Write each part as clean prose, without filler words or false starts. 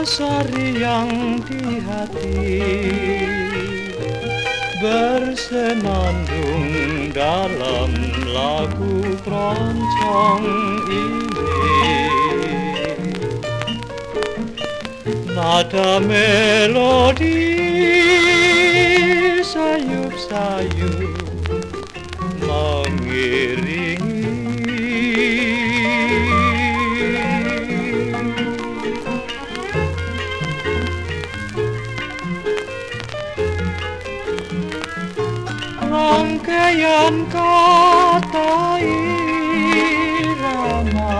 rasa riang di hati bersenandung dalam lagu keroncong ini. Nada melodi sayup-sayup rangkaian kata irama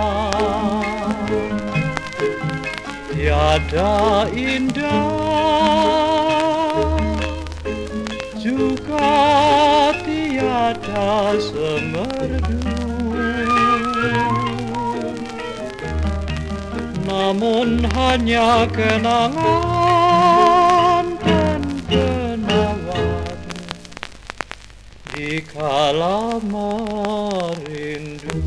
tiada indah juga tiada semerdu, namun hanya kenangan dan penawan di kala merindu.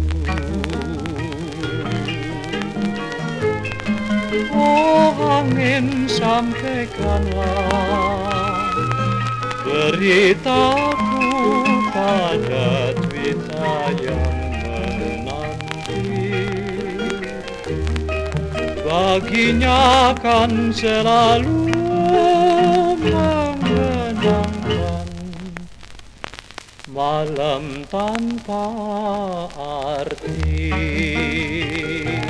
Oh angin, sampaikanlah beritaku pada Twita yang menanti. Baginya akan selalu mengenangkan malam tanpa arti.